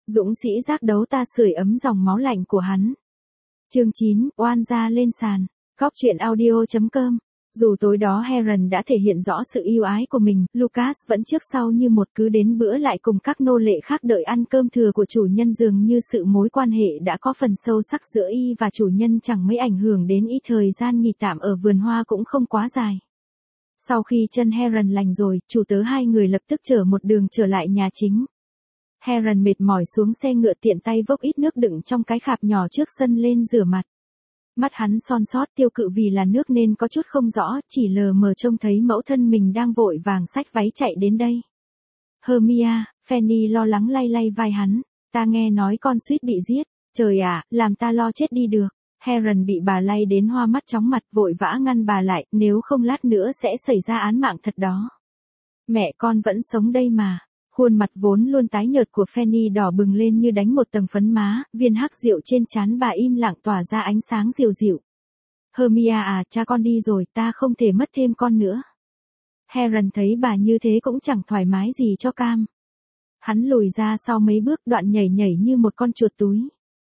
Dũng sĩ giác đấu ta sưởi ấm dòng máu lạnh của hắn. Chương 9, oan gia lên sàn. Góc truyện audio.com. Dù tối đó Heron đã thể hiện rõ sự yêu ái của mình, Lucas vẫn trước sau như một, cứ đến bữa lại cùng các nô lệ khác đợi ăn cơm thừa của chủ nhân, dường như sự mối quan hệ đã có phần sâu sắc giữa y và chủ nhân chẳng mấy ảnh hưởng đến ít thời gian nghỉ tạm ở vườn hoa cũng không quá dài. Sau khi chân Heron lành rồi, chủ tớ hai người lập tức chở một đường trở lại nhà chính. Heron mệt mỏi xuống xe ngựa, tiện tay vốc ít nước đựng trong cái khạp nhỏ trước sân lên rửa mặt. Mắt hắn son sót tiêu cự vì là nước nên có chút không rõ, chỉ lờ mờ trông thấy mẫu thân mình đang vội vàng xách váy chạy đến đây. Hermia, Fanny lo lắng lay lay vai hắn. Ta nghe nói con suýt bị giết. Trời ạ, làm ta lo chết đi được. Heron bị bà lay đến hoa mắt chóng mặt, vội vã ngăn bà lại, nếu không lát nữa sẽ xảy ra án mạng thật đó. Mẹ con vẫn sống đây mà. Khuôn mặt vốn luôn tái nhợt của Fanny đỏ bừng lên như đánh một tầng phấn má, viên hắc rượu trên trán bà im lặng tỏa ra ánh sáng dịu dịu. Hermia à, cha con đi rồi, ta không thể mất thêm con nữa. Heron thấy bà như thế cũng chẳng thoải mái gì cho cam. Hắn lùi ra sau mấy bước, đoạn nhảy nhảy như một con chuột túi.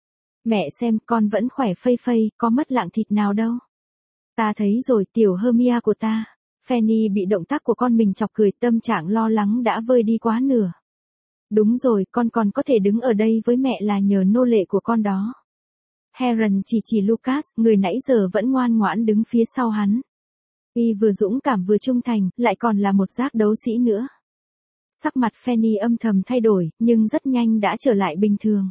Mẹ xem, con vẫn khỏe phây phây, có mất lạng thịt nào đâu. Ta thấy rồi, tiểu Hermia của ta. Fanny bị động tác của con mình chọc cười, tâm trạng lo lắng đã vơi đi quá nửa. Đúng rồi, con còn có thể đứng ở đây với mẹ là nhờ nô lệ của con đó. Heron chỉ Lucas, người nãy giờ vẫn ngoan ngoãn đứng phía sau hắn. Y vừa dũng cảm vừa trung thành, lại còn là một giác đấu sĩ nữa. Sắc mặt Fanny âm thầm thay đổi, nhưng rất nhanh đã trở lại bình thường.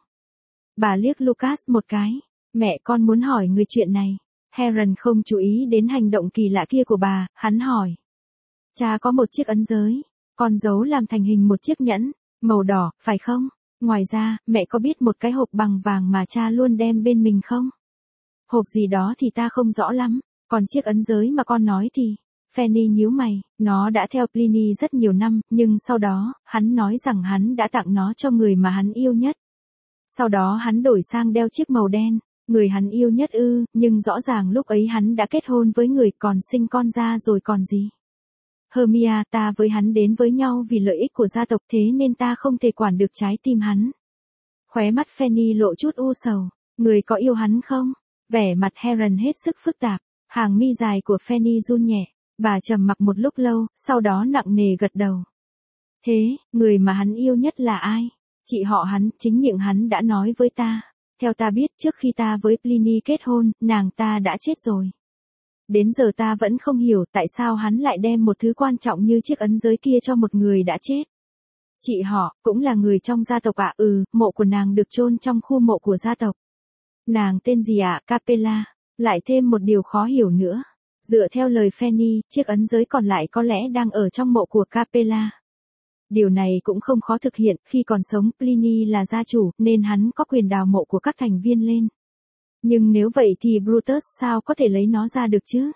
Bà liếc Lucas một cái. Mẹ con muốn hỏi người chuyện này. Heron không chú ý đến hành động kỳ lạ kia của bà, hắn hỏi. Cha có một chiếc ấn giới, con giấu làm thành hình một chiếc nhẫn, màu đỏ, phải không? Ngoài ra, mẹ có biết một cái hộp bằng vàng mà cha luôn đem bên mình không? Hộp gì đó thì ta không rõ lắm, còn chiếc ấn giới mà con nói thì... Fanny nhíu mày, nó đã theo Pliny rất nhiều năm, nhưng sau đó, hắn nói rằng hắn đã tặng nó cho người mà hắn yêu nhất. Sau đó hắn đổi sang đeo chiếc màu đen. Người hắn yêu nhất ư, nhưng rõ ràng lúc ấy hắn đã kết hôn với người, còn sinh con ra rồi còn gì. Hermia, ta với hắn đến với nhau vì lợi ích của gia tộc, thế nên ta không thể quản được trái tim hắn. Khóe mắt Fanny lộ chút u sầu. Người có yêu hắn không? Vẻ mặt Heron hết sức phức tạp. Hàng mi dài của Fanny run nhẹ. Bà trầm mặc một lúc lâu, sau đó nặng nề gật đầu. Thế, người mà hắn yêu nhất là ai? Chị họ hắn, chính miệng hắn đã nói với ta. Theo ta biết, trước khi ta với Pliny kết hôn, nàng ta đã chết rồi. Đến giờ ta vẫn không hiểu tại sao hắn lại đem một thứ quan trọng như chiếc ấn giới kia cho một người đã chết. Chị họ, cũng là người trong gia tộc ạ. Mộ của nàng được chôn trong khu mộ của gia tộc. Nàng tên gì ạ? Capella. Lại thêm một điều khó hiểu nữa. Dựa theo lời Fanny, chiếc ấn giới còn lại có lẽ đang ở trong mộ của Capella. Điều này cũng không khó thực hiện, khi còn sống Pliny là gia chủ, nên hắn có quyền đào mộ của các thành viên lên. Nhưng nếu vậy thì Brutus sao có thể lấy nó ra được chứ?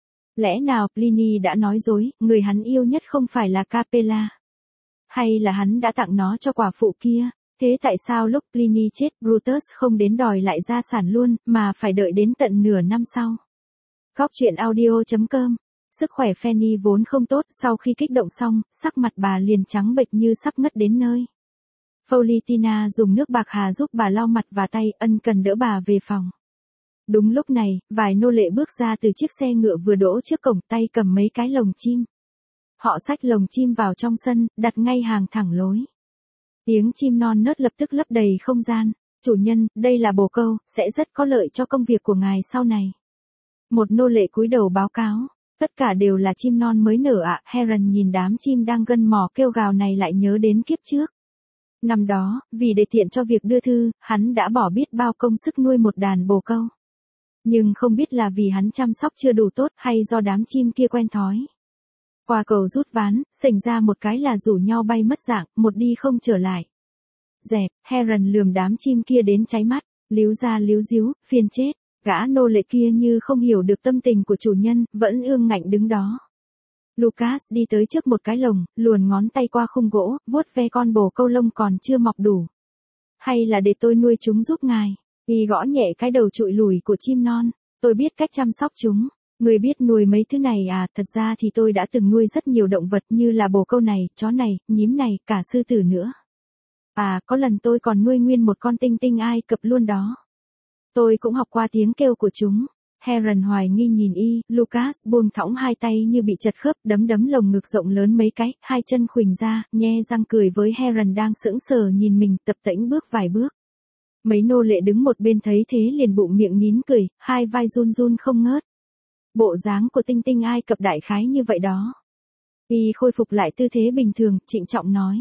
Lẽ nào Pliny đã nói dối, người hắn yêu nhất không phải là Capella? Hay là hắn đã tặng nó cho quả phụ kia? Thế tại sao lúc Pliny chết Brutus không đến đòi lại gia sản luôn, mà phải đợi đến tận nửa năm sau? Góc truyện audio.com. Sức khỏe Fanny vốn không tốt, sau khi kích động xong, sắc mặt bà liền trắng bệch như sắp ngất đến nơi. Politina dùng nước bạc hà giúp bà lau mặt và tay, ân cần đỡ bà về phòng. Đúng lúc này, vài nô lệ bước ra từ chiếc xe ngựa vừa đỗ trước cổng, tay cầm mấy cái lồng chim. Họ xách lồng chim vào trong sân, đặt ngay hàng thẳng lối. Tiếng chim non nớt lập tức lấp đầy không gian. Chủ nhân, đây là bồ câu, sẽ rất có lợi cho công việc của ngài sau này. Một nô lệ cúi đầu báo cáo. Tất cả đều là chim non mới nở ạ. Heron nhìn đám chim đang gân mỏ kêu gào này lại nhớ đến kiếp trước. Năm đó, vì để tiện cho việc đưa thư, hắn đã bỏ biết bao công sức nuôi một đàn bồ câu. Nhưng không biết là vì hắn chăm sóc chưa đủ tốt hay do đám chim kia quen thói. Qua cầu rút ván, xảy ra một cái là rủ nhau bay mất dạng, một đi không trở lại. Dẹp, Heron lườm đám chim kia đến cháy mắt, líu ra líu díu, phiền chết. Gã nô lệ kia như không hiểu được tâm tình của chủ nhân, vẫn ương ngạnh đứng đó. Lucas đi tới trước một cái lồng, luồn ngón tay qua khung gỗ, vuốt ve con bồ câu lông còn chưa mọc đủ. Hay là để tôi nuôi chúng giúp ngài? Y gõ nhẹ cái đầu trụi lùi của chim non. Tôi biết cách chăm sóc chúng. Người biết nuôi mấy thứ này à? Thật ra thì tôi đã từng nuôi rất nhiều động vật như là bồ câu này, chó này, nhím này, cả sư tử nữa. À, có lần tôi còn nuôi nguyên một con tinh tinh Ai Cập luôn đó. Tôi cũng học qua tiếng kêu của chúng. Heron hoài nghi nhìn y, Lucas buông thõng hai tay như bị chật khớp, đấm đấm lồng ngực rộng lớn mấy cái, hai chân khuỳnh ra, nhe răng cười với Heron đang sững sờ nhìn mình, tập tễnh bước vài bước. Mấy nô lệ đứng một bên thấy thế liền bụng miệng nín cười, hai vai run run không ngớt. Bộ dáng của tinh tinh Ai Cập đại khái như vậy đó. Y khôi phục lại tư thế bình thường, trịnh trọng nói.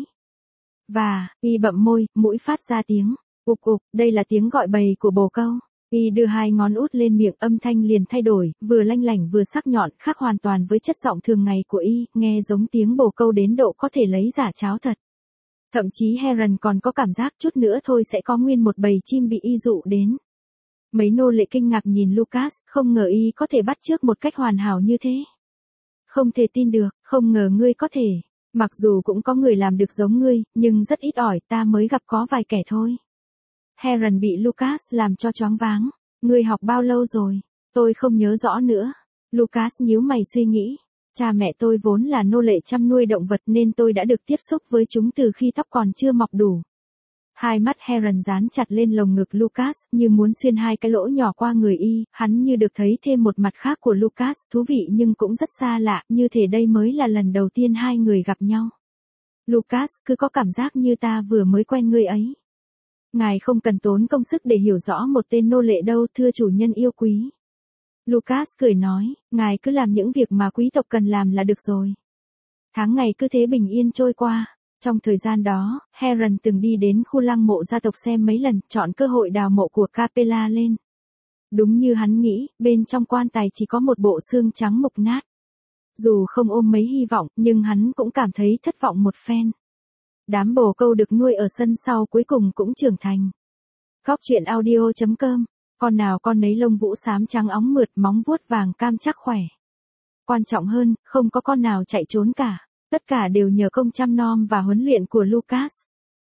Và, y bậm môi, mũi phát ra tiếng. Ục ục, đây là tiếng gọi bầy của bồ câu. Y đưa hai ngón út lên miệng, âm thanh liền thay đổi, vừa lanh lảnh vừa sắc nhọn, khác hoàn toàn với chất giọng thường ngày của y, nghe giống tiếng bồ câu đến độ có thể lấy giả cháo thật. Thậm chí Heron còn có cảm giác chút nữa thôi sẽ có nguyên một bầy chim bị y dụ đến. Mấy nô lệ kinh ngạc nhìn Lucas, không ngờ y có thể bắt chước một cách hoàn hảo như thế. Không thể tin được, không ngờ ngươi có thể. Mặc dù cũng có người làm được giống ngươi, nhưng rất ít ỏi, ta mới gặp có vài kẻ thôi. Heron bị Lucas làm cho choáng váng. Ngươi học bao lâu rồi? Tôi không nhớ rõ nữa. Lucas nhíu mày suy nghĩ. Cha mẹ tôi vốn là nô lệ chăm nuôi động vật nên tôi đã được tiếp xúc với chúng từ khi tóc còn chưa mọc đủ. Hai mắt Heron dán chặt lên lồng ngực Lucas như muốn xuyên hai cái lỗ nhỏ qua người y, hắn như được thấy thêm một mặt khác của Lucas, thú vị nhưng cũng rất xa lạ, như thể đây mới là lần đầu tiên hai người gặp nhau. Lucas, cứ có cảm giác như ta vừa mới quen ngươi ấy. Ngài không cần tốn công sức để hiểu rõ một tên nô lệ đâu, thưa chủ nhân yêu quý. Lucas cười nói, ngài cứ làm những việc mà quý tộc cần làm là được rồi. Tháng ngày cứ thế bình yên trôi qua. Trong thời gian đó, Heron từng đi đến khu lăng mộ gia tộc xem mấy lần, chọn cơ hội đào mộ của Capella lên. Đúng như hắn nghĩ, bên trong quan tài chỉ có một bộ xương trắng mục nát. Dù không ôm mấy hy vọng, nhưng hắn cũng cảm thấy thất vọng một phen. Đám bồ câu được nuôi ở sân sau cuối cùng cũng trưởng thành. Góc truyện audio.com, con nào con nấy lông vũ xám trắng óng mượt, móng vuốt vàng cam chắc khỏe. Quan trọng hơn, không có con nào chạy trốn cả. Tất cả đều nhờ công chăm nom và huấn luyện của Lucas.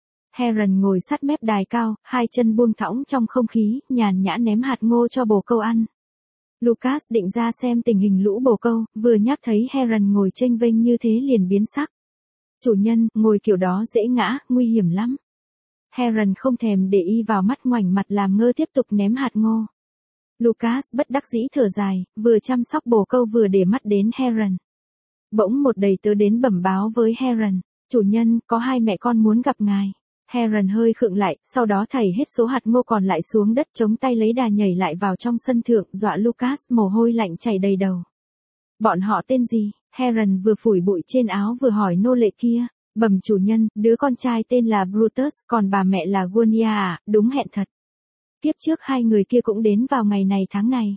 Heron ngồi sát mép đài cao, hai chân buông thõng trong không khí, nhàn nhã ném hạt ngô cho bồ câu ăn. Lucas định ra xem tình hình lũ bồ câu, vừa nhắc thấy Heron ngồi chênh vênh như thế liền biến sắc. Chủ nhân, ngồi kiểu đó dễ ngã, nguy hiểm lắm. Heron không thèm để y vào mắt, ngoảnh mặt làm ngơ tiếp tục ném hạt ngô. Lucas bất đắc dĩ thở dài, vừa chăm sóc bồ câu vừa để mắt đến Heron. Bỗng một đầy tớ đến bẩm báo với Heron, chủ nhân, có hai mẹ con muốn gặp ngài. Heron hơi khựng lại, sau đó thảy hết số hạt ngô còn lại xuống đất, chống tay lấy đà nhảy lại vào trong sân thượng, dọa Lucas mồ hôi lạnh chảy đầy đầu. Bọn họ tên gì? Heron vừa phủi bụi trên áo vừa hỏi nô lệ kia. Bẩm chủ nhân, đứa con trai tên là Brutus, còn bà mẹ là Gunia à, đúng hẹn thật. Kiếp trước hai người kia cũng đến vào ngày này tháng này.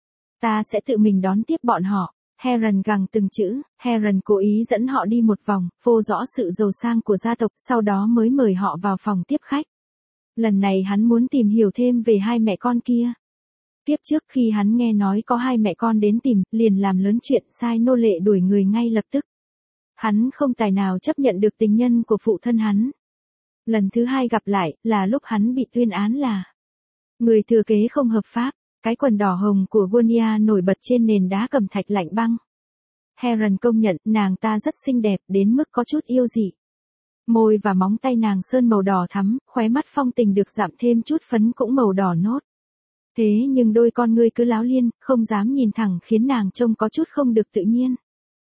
Ta sẽ tự mình đón tiếp bọn họ. Heron gằn từng chữ, Heron cố ý dẫn họ đi một vòng, phô rõ sự giàu sang của gia tộc, sau đó mới mời họ vào phòng tiếp khách. Lần này hắn muốn tìm hiểu thêm về hai mẹ con kia. Tiếp trước khi hắn nghe nói có hai mẹ con đến tìm, liền làm lớn chuyện, sai nô lệ đuổi người ngay lập tức. Hắn không tài nào chấp nhận được tình nhân của phụ thân hắn. Lần thứ hai gặp lại, là lúc hắn bị tuyên án là người thừa kế không hợp pháp. Cái quần đỏ hồng của Gunia nổi bật trên nền đá cẩm thạch lạnh băng. Heron công nhận nàng ta rất xinh đẹp đến mức có chút yêu dị. Môi và móng tay nàng sơn màu đỏ thắm, khóe mắt phong tình được giảm thêm chút phấn cũng màu đỏ nốt. Thế nhưng đôi con ngươi cứ láo liên, không dám nhìn thẳng khiến nàng trông có chút không được tự nhiên.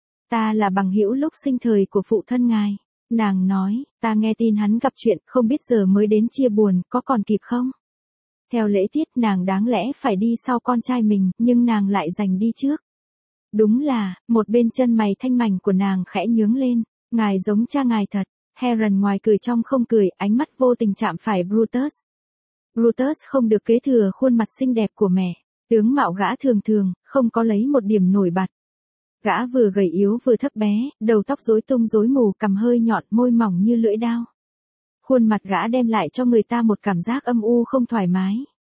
Ta là bằng hữu lúc sinh thời của phụ thân ngài. Nàng nói, ta nghe tin hắn gặp chuyện, không biết giờ mới đến chia buồn, có còn kịp không? Theo lễ tiết nàng đáng lẽ phải đi sau con trai mình, nhưng nàng lại giành đi trước. Đúng là, một bên chân mày thanh mảnh của nàng khẽ nhướng lên, ngài giống cha ngài thật. Heron ngoài cười trong không cười, ánh mắt vô tình chạm phải Brutus. Brutus không được kế thừa khuôn mặt xinh đẹp của mẹ, tướng mạo gã thường thường, không có lấy một điểm nổi bật. Gã vừa gầy yếu vừa thấp bé, đầu tóc rối tung rối mù, cằm hơi nhọn, môi mỏng như lưỡi dao. Khuôn mặt gã đem lại cho người ta một cảm giác âm u không thoải mái.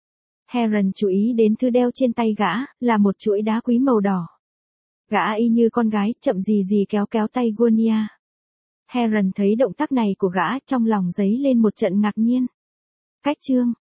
Heron chú ý đến thứ đeo trên tay gã, là một chuỗi đá quý màu đỏ. Gã y như con gái, chậm gì gì kéo kéo tay Gunia. Heron thấy động tác này của gã, trong lòng dấy lên một trận ngạc nhiên. Cách chương